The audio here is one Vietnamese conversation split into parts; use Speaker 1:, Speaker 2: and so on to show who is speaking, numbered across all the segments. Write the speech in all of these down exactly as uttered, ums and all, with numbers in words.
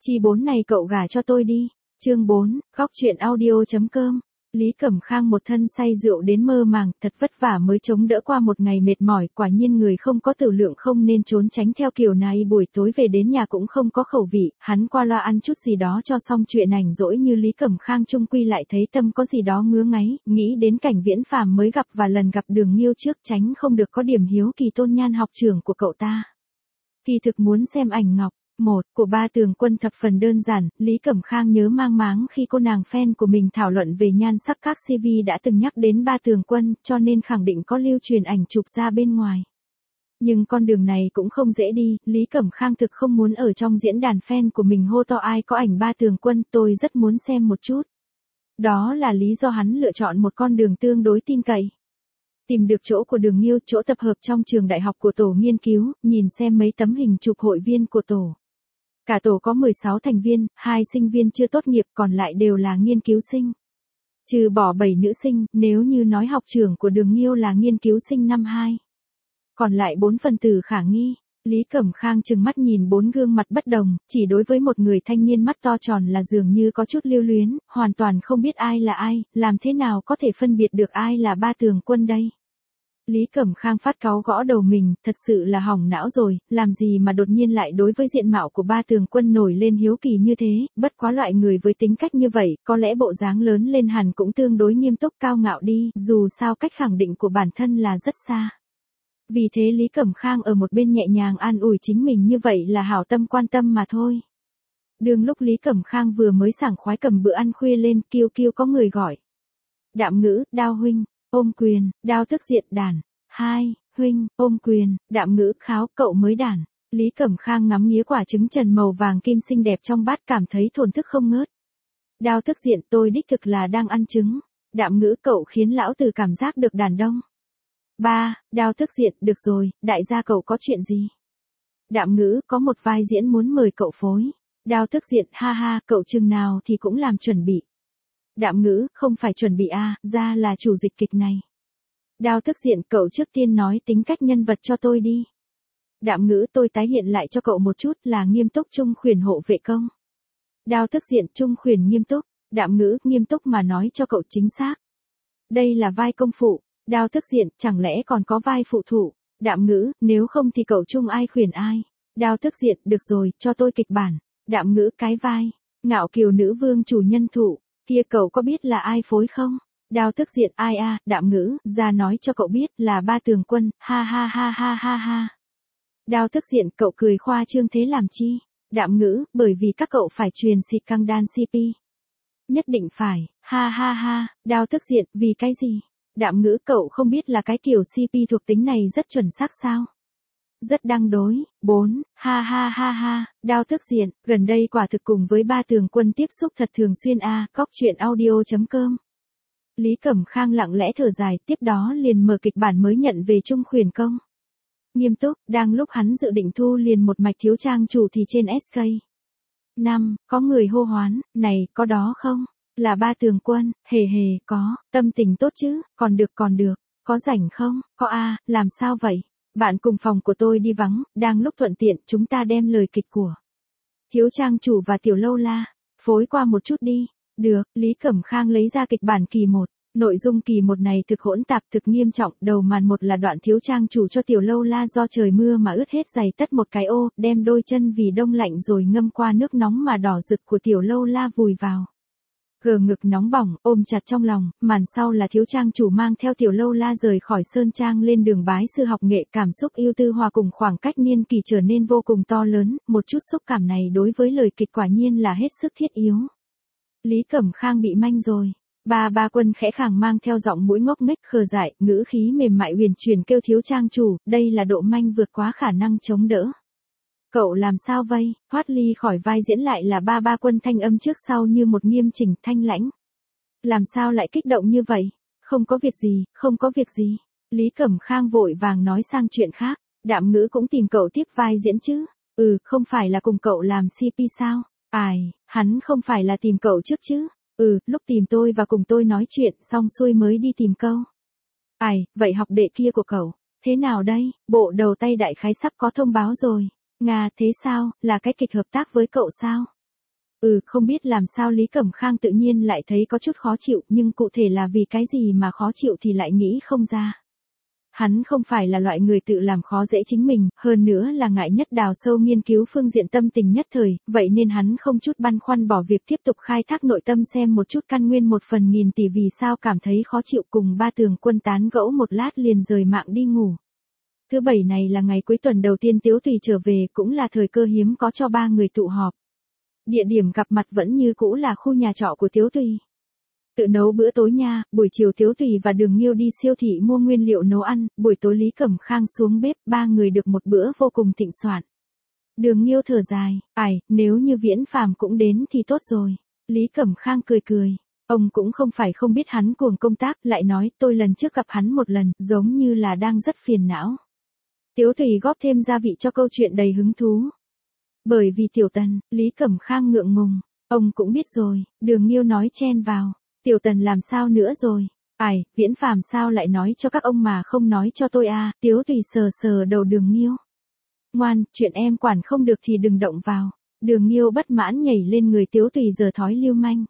Speaker 1: Chi bốn này cậu gả cho tôi đi. Chương bốn, góc truyện audio.com. Lý Cẩm Khang một thân say rượu đến mơ màng, thật vất vả mới chống đỡ qua một ngày mệt mỏi, quả nhiên người không có tử lượng không nên trốn tránh theo kiểu này, buổi tối về đến nhà cũng không có khẩu vị, hắn qua loa ăn chút gì đó cho xong chuyện rảnh rỗi như Lý Cẩm Khang chung quy lại thấy tâm có gì đó ngứa ngáy, nghĩ đến cảnh Viễn Phàm mới gặp và lần gặp Đường Nghiêu trước tránh không được có điểm hiếu kỳ tôn nhan học trưởng của cậu ta. Kỳ thực muốn xem ảnh ngọc. Một, của Ba Tường Quân thập phần đơn giản, Lý Cẩm Khang nhớ mang máng khi cô nàng fan của mình thảo luận về nhan sắc các xê vê đã từng nhắc đến Ba Tường Quân, cho nên khẳng định có lưu truyền ảnh chụp ra bên ngoài. Nhưng con đường này cũng không dễ đi, Lý Cẩm Khang thực không muốn ở trong diễn đàn fan của mình hô to ai có ảnh Ba Tường Quân, tôi rất muốn xem một chút. Đó là lý do hắn lựa chọn một con đường tương đối tin cậy. Tìm được chỗ của Đường Nghiêu, chỗ tập hợp trong trường đại học của tổ nghiên cứu, nhìn xem mấy tấm hình chụp hội viên của tổ. Cả tổ có mười sáu thành viên, hai sinh viên chưa tốt nghiệp còn lại đều là nghiên cứu sinh. Trừ bỏ bảy nữ sinh, nếu như nói học trưởng của Đường Nghiêu là nghiên cứu sinh năm hai. Còn lại bốn phần tử khả nghi. Lý Cẩm Khang trừng mắt nhìn bốn gương mặt bất đồng, chỉ đối với một người thanh niên mắt to tròn là dường như có chút lưu luyến, hoàn toàn không biết ai là ai, làm thế nào có thể phân biệt được ai là Ba Tường Quân đây. Lý Cẩm Khang phát cáu gõ đầu mình, thật sự là hỏng não rồi, làm gì mà đột nhiên lại đối với diện mạo của Ba Tường Quân nổi lên hiếu kỳ như thế, bất quá loại người với tính cách như vậy, có lẽ bộ dáng lớn lên hẳn cũng tương đối nghiêm túc cao ngạo đi, dù sao cách khẳng định của bản thân là rất xa. Vì thế Lý Cẩm Khang ở một bên nhẹ nhàng an ủi chính mình như vậy là hảo tâm quan tâm mà thôi. Đường lúc Lý Cẩm Khang vừa mới sảng khoái cầm bữa ăn khuya lên, kêu kêu có người gọi. Đạm Ngữ, Đao huynh. Ôm quyền, Đao tức diện đàn. Hai, huynh, ôm quyền, Đạm Ngữ kháo, cậu mới đàn. Lý Cẩm Khang ngắm nghía quả trứng trần màu vàng kim xinh đẹp trong bát cảm thấy thổn thức không ngớt. Đao tức diện, tôi đích thực là đang ăn trứng. Đạm Ngữ, cậu khiến lão tử cảm giác được đàn đông. Ba, Đao tức diện, được rồi, đại gia cậu có chuyện gì? Đạm Ngữ, có một vai diễn muốn mời cậu phối. Đao tức diện, ha ha, cậu chừng nào thì cũng làm chuẩn bị. Đạm Ngữ, không phải chuẩn bị a, ra là chủ dịch kịch này. Đao tức diện, cậu trước tiên nói tính cách nhân vật cho tôi đi. Đạm Ngữ, tôi tái hiện lại cho cậu một chút là nghiêm túc trung khuyển hộ vệ công. Đao tức diện, trung khuyển nghiêm túc. Đạm Ngữ, nghiêm túc mà nói cho cậu chính xác. Đây là vai công phụ. Đao tức diện, chẳng lẽ còn có vai phụ thủ. Đạm Ngữ, nếu không thì cậu trung ai khuyển ai. Đao tức diện, được rồi, cho tôi kịch bản. Đạm Ngữ, cái vai. Ngạo Kiều nữ vương chủ nhân thủ. Kia cậu có biết là ai phối không? Đao tức diện, ai a, Đạm Ngữ, ra nói cho cậu biết là Ba Tường Quân, ha ha ha ha ha ha. Đao tức diện, cậu cười khoa trương thế làm chi? Đạm Ngữ, bởi vì các cậu phải truyền xịt căng đan xê pê. Nhất định phải, ha ha ha. Đao tức diện, vì cái gì? Đạm Ngữ, cậu không biết là cái kiểu xê pê thuộc tính này rất chuẩn xác sao? Rất đăng đối. Bốn, ha ha ha ha. Đao tức diện, gần đây quả thực cùng với Ba Tường Quân tiếp xúc thật thường xuyên a, góc truyện audio.com. Lý Cẩm Khang lặng lẽ thở dài, tiếp đó liền mở kịch bản mới nhận về trung khuyển công. Nghiêm túc, đang lúc hắn dự định thu liền một mạch thiếu trang chủ thì trên ét ca. Năm, có người hô hoán, này, có đó không? Là Ba Tường Quân, hề hề, có, tâm tình tốt chứ, còn được còn được, có rảnh không? Có a, làm sao vậy? Bạn cùng phòng của tôi đi vắng, đang lúc thuận tiện, chúng ta đem lời kịch của thiếu trang chủ và tiểu lâu la phối qua một chút đi. Được, Lý Cẩm Khang lấy ra kịch bản kỳ một. Nội dung kỳ một này thực hỗn tạp thực nghiêm trọng, đầu màn một là đoạn thiếu trang chủ cho tiểu lâu la do trời mưa mà ướt hết giày tất một cái ô, đem đôi chân vì đông lạnh rồi ngâm qua nước nóng mà đỏ rực của tiểu lâu la vùi vào. Gờ ngực nóng bỏng, ôm chặt trong lòng, màn sau là thiếu trang chủ mang theo tiểu lâu la rời khỏi sơn trang lên đường bái sư học nghệ, cảm xúc yêu tư hòa cùng khoảng cách niên kỳ trở nên vô cùng to lớn, một chút xúc cảm này đối với lời kịch quả nhiên là hết sức thiết yếu. Lý Cẩm Khang bị manh rồi. Ba Ba Quân khẽ khàng mang theo giọng mũi ngốc nghếch khờ dại, ngữ khí mềm mại huyền chuyển kêu thiếu trang chủ, đây là độ manh vượt quá khả năng chống đỡ. Cậu làm sao vây? Thoát ly khỏi vai diễn lại là Ba Ba Quân thanh âm trước sau như một nghiêm chỉnh thanh lãnh. Làm sao lại kích động như vậy? Không có việc gì, không có việc gì. Lý Cẩm Khang vội vàng nói sang chuyện khác. Đạm Ngữ cũng tìm cậu tiếp vai diễn chứ? Ừ, không phải là cùng cậu làm xê pê sao? Ai, hắn không phải là tìm cậu trước chứ? Ừ, lúc tìm tôi và cùng tôi nói chuyện xong xuôi mới đi tìm câu. Ai, vậy học đệ kia của cậu, thế nào đây? Bộ đầu tay đại khái sắp có thông báo rồi. Nga, thế sao, là cái kịch hợp tác với cậu sao? Ừ, không biết làm sao Lý Cẩm Khang tự nhiên lại thấy có chút khó chịu, nhưng cụ thể là vì cái gì mà khó chịu thì lại nghĩ không ra. Hắn không phải là loại người tự làm khó dễ chính mình, hơn nữa là ngại nhất đào sâu nghiên cứu phương diện tâm tình nhất thời, vậy nên hắn không chút băn khoăn bỏ việc tiếp tục khai thác nội tâm xem một chút căn nguyên một phần nghìn tỷ vì sao cảm thấy khó chịu, cùng Ba Tường Quân tán gẫu một lát liền rời mạng đi ngủ. Thứ bảy này là ngày cuối tuần đầu tiên Tiếu Tùy trở về, cũng là thời cơ hiếm có cho ba người tụ họp. Địa điểm gặp mặt vẫn như cũ là khu nhà trọ của Tiếu Tùy. Tự nấu bữa tối nha, buổi chiều Tiếu Tùy và Đường Nghiêu đi siêu thị mua nguyên liệu nấu ăn, buổi tối Lý Cẩm Khang xuống bếp, ba người được một bữa vô cùng thịnh soạn. Đường Nghiêu thở dài, ải, nếu như Viễn Phàm cũng đến thì tốt rồi. Lý Cẩm Khang cười cười, ông cũng không phải không biết hắn cuồng công tác, lại nói tôi lần trước gặp hắn một lần, giống như là đang rất phiền não. Tiếu Tùy góp thêm gia vị cho câu chuyện đầy hứng thú. Bởi vì Tiểu Tần, Lý Cẩm Khang ngượng ngùng, ông cũng biết rồi, Đường Nghiêu nói chen vào. Tiểu Tần làm sao nữa rồi? Ải, Viễn Phàm sao lại nói cho các ông mà không nói cho tôi à? Tiếu Tùy sờ sờ đầu Đường Nghiêu. Ngoan, chuyện em quản không được thì đừng động vào. Đường Nghiêu bất mãn nhảy lên người Tiếu Tùy giờ thói lưu manh.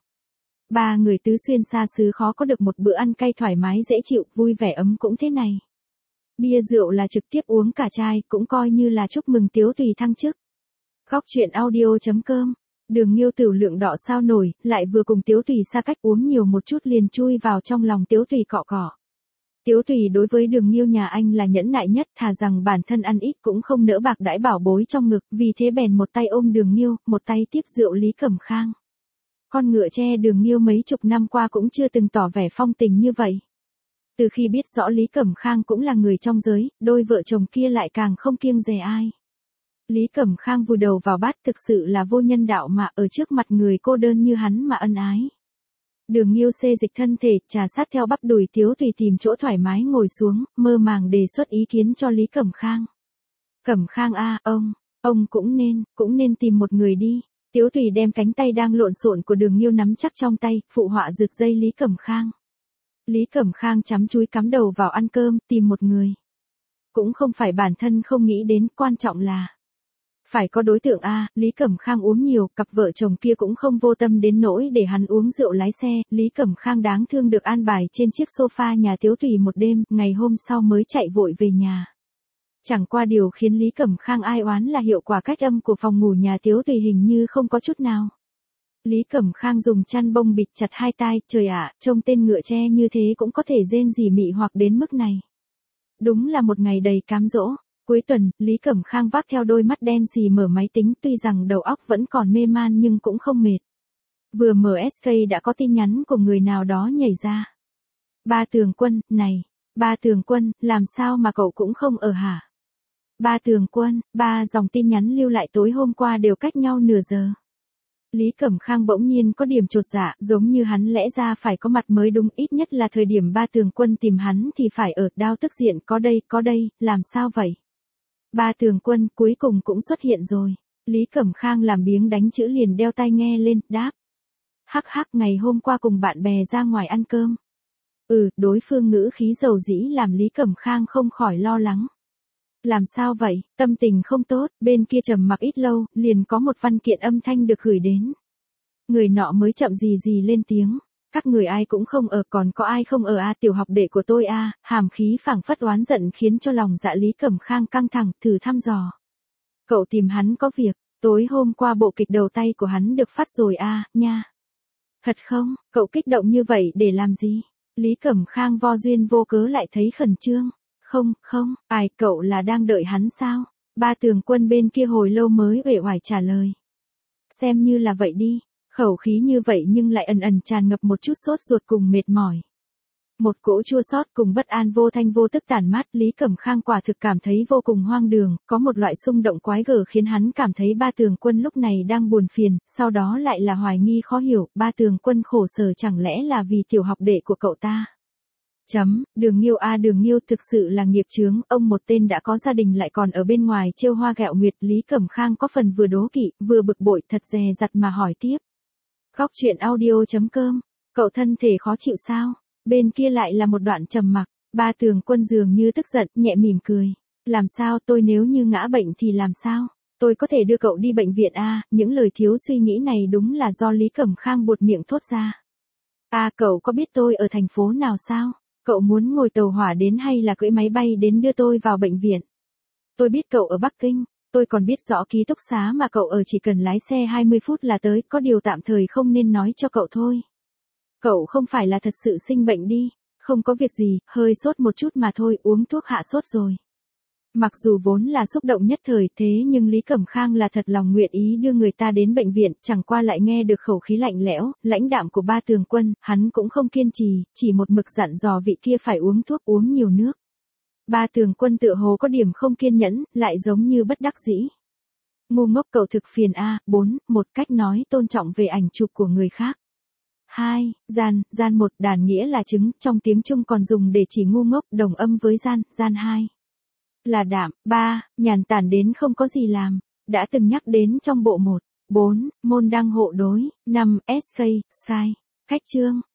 Speaker 1: Ba người tứ xuyên xa xứ khó có được một bữa ăn cay thoải mái dễ chịu, vui vẻ ấm cũng thế này. Bia rượu là trực tiếp uống cả chai, cũng coi như là chúc mừng Tiếu Tùy thăng chức. Góc truyện audio chấm com. Đường Nghiêu tửu lượng đỏ sao nổi, lại vừa cùng Tiếu Tùy xa cách, uống nhiều một chút liền chui vào trong lòng Tiếu Tùy cọ cọ. Tiếu Tùy đối với Đường Nghiêu nhà anh là nhẫn nại nhất, thà rằng bản thân ăn ít cũng không nỡ bạc đãi bảo bối trong ngực, vì thế bèn một tay ôm Đường Nghiêu, một tay tiếp rượu Lý Cẩm Khang. Con ngựa tre Đường Nghiêu mấy chục năm qua cũng chưa từng tỏ vẻ phong tình như vậy. Từ khi biết rõ Lý Cẩm Khang cũng là người trong giới, đôi vợ chồng kia lại càng không kiêng dè ai. Lý Cẩm Khang vùi đầu vào bát, thực sự là vô nhân đạo mà ở trước mặt người cô đơn như hắn mà ân ái. Đường Nghiêu xê dịch thân thể, trà sát theo bắp đùi Tiếu Tùy tìm chỗ thoải mái ngồi xuống, mơ màng đề xuất ý kiến cho Lý Cẩm Khang. Cẩm Khang a, ông, ông cũng nên, cũng nên tìm một người đi. Tiếu Tùy đem cánh tay đang lộn xộn của Đường Nghiêu nắm chắc trong tay, phụ họa rực dây Lý Cẩm Khang. Lý Cẩm Khang chắm chúi cắm đầu vào ăn cơm, tìm một người. Cũng không phải bản thân không nghĩ đến, quan trọng là phải có đối tượng a. Lý Cẩm Khang uống nhiều, cặp vợ chồng kia cũng không vô tâm đến nỗi để hắn uống rượu lái xe, Lý Cẩm Khang đáng thương được an bài trên chiếc sofa nhà Tiếu Tùy một đêm, ngày hôm sau mới chạy vội về nhà. Chẳng qua điều khiến Lý Cẩm Khang ai oán là hiệu quả cách âm của phòng ngủ nhà Tiếu Tùy hình như không có chút nào. Lý Cẩm Khang dùng chăn bông bịt chặt hai tai, trời ạ, trông tên ngựa tre như thế cũng có thể rên rỉ mị hoặc đến mức này. Đúng là một ngày đầy cám dỗ. Cuối tuần, Lý Cẩm Khang vác theo đôi mắt đen xì mở máy tính, tuy rằng đầu óc vẫn còn mê man nhưng cũng không mệt. Vừa mở ét ca đã có tin nhắn của người nào đó nhảy ra. Ba Tường Quân, này, Ba Tường Quân, làm sao mà cậu cũng không ở hả? Ba Tường Quân, ba dòng tin nhắn lưu lại tối hôm qua đều cách nhau nửa giờ. Lý Cẩm Khang bỗng nhiên có điểm chột dạ, giống như hắn lẽ ra phải có mặt mới đúng, ít nhất là thời điểm Ba Tường Quân tìm hắn thì phải ở, đao tức diện, có đây, có đây, làm sao vậy? Ba Tường Quân cuối cùng cũng xuất hiện rồi. Lý Cẩm Khang làm biếng đánh chữ liền đeo tai nghe lên, đáp. Hắc hắc, ngày hôm qua cùng bạn bè ra ngoài ăn cơm. Ừ, đối phương ngữ khí dầu dĩ làm Lý Cẩm Khang không khỏi lo lắng. Làm sao vậy, tâm tình không tốt, bên kia trầm mặc ít lâu, liền có một văn kiện âm thanh được gửi đến. Người nọ mới chậm gì gì lên tiếng. Các người ai cũng không ở, còn có ai không ở a? Tiểu học đệ của tôi a. Hàm khí phảng phất oán giận khiến cho lòng dạ Lý Cẩm Khang căng thẳng, thử thăm dò. Cậu tìm hắn có việc, tối hôm qua bộ kịch đầu tay của hắn được phát rồi a, nha. Thật không, cậu kích động như vậy để làm gì? Lý Cẩm Khang vô duyên vô cớ lại thấy khẩn trương. Không, không, ai, cậu là đang đợi hắn sao? Ba Tường Quân bên kia hồi lâu mới uể oải trả lời. Xem như là vậy đi. Khẩu khí như vậy nhưng lại ẩn ẩn tràn ngập một chút sốt ruột cùng mệt mỏi. Một cỗ chua xót cùng bất an vô thanh vô tức tản mát, Lý Cẩm Khang quả thực cảm thấy vô cùng hoang đường, có một loại xung động quái gở khiến hắn cảm thấy Ba Tường Quân lúc này đang buồn phiền, sau đó lại là hoài nghi khó hiểu, Ba Tường Quân khổ sở chẳng lẽ là vì tiểu học đệ của cậu ta. Chấm, Đường Nghiêu a, Đường Nghiêu thực sự là nghiệp chướng, ông một tên đã có gia đình lại còn ở bên ngoài trêu hoa ghẹo nguyệt. Lý Cẩm Khang có phần vừa đố kỵ, vừa bực bội, thật dè dặt mà hỏi tiếp. Góc truyện audio chấm com, cậu thân thể khó chịu sao? Bên kia lại là một đoạn trầm mặc, Ba Tường Quân dường như tức giận, nhẹ mỉm cười. Làm sao, tôi nếu như ngã bệnh thì làm sao? Tôi có thể đưa cậu đi bệnh viện à, những lời thiếu suy nghĩ này đúng là do Lý Cẩm Khang buột miệng thốt ra. À, cậu có biết tôi ở thành phố nào sao? Cậu muốn ngồi tàu hỏa đến hay là cưỡi máy bay đến đưa tôi vào bệnh viện? Tôi biết cậu ở Bắc Kinh, tôi còn biết rõ ký túc xá mà cậu ở, chỉ cần lái xe hai mươi phút là tới, có điều tạm thời không nên nói cho cậu thôi. Cậu không phải là thật sự sinh bệnh đi, không có việc gì, hơi sốt một chút mà thôi, uống thuốc hạ sốt rồi. Mặc dù vốn là xúc động nhất thời thế nhưng Lý Cẩm Khang là thật lòng nguyện ý đưa người ta đến bệnh viện, chẳng qua lại nghe được khẩu khí lạnh lẽo, lãnh đạm của Ba Tường Quân, hắn cũng không kiên trì, chỉ một mực dặn dò vị kia phải uống thuốc, uống nhiều nước. Ba Tường Quân tựa hồ có điểm không kiên nhẫn, lại giống như bất đắc dĩ. Ngu ngốc, cậu thực phiền a. Bốn, một cách nói tôn trọng về ảnh chụp của người khác. Hai, gian, gian một, đàn nghĩa là trứng, trong tiếng Trung còn dùng để chỉ ngu ngốc, đồng âm với gian, gian hai. Là đạm. Ba, nhàn tản đến không có gì làm, đã từng nhắc đến trong bộ một. Bốn, môn đăng hộ đối. Năm, ét ca, Sky. Khách chương.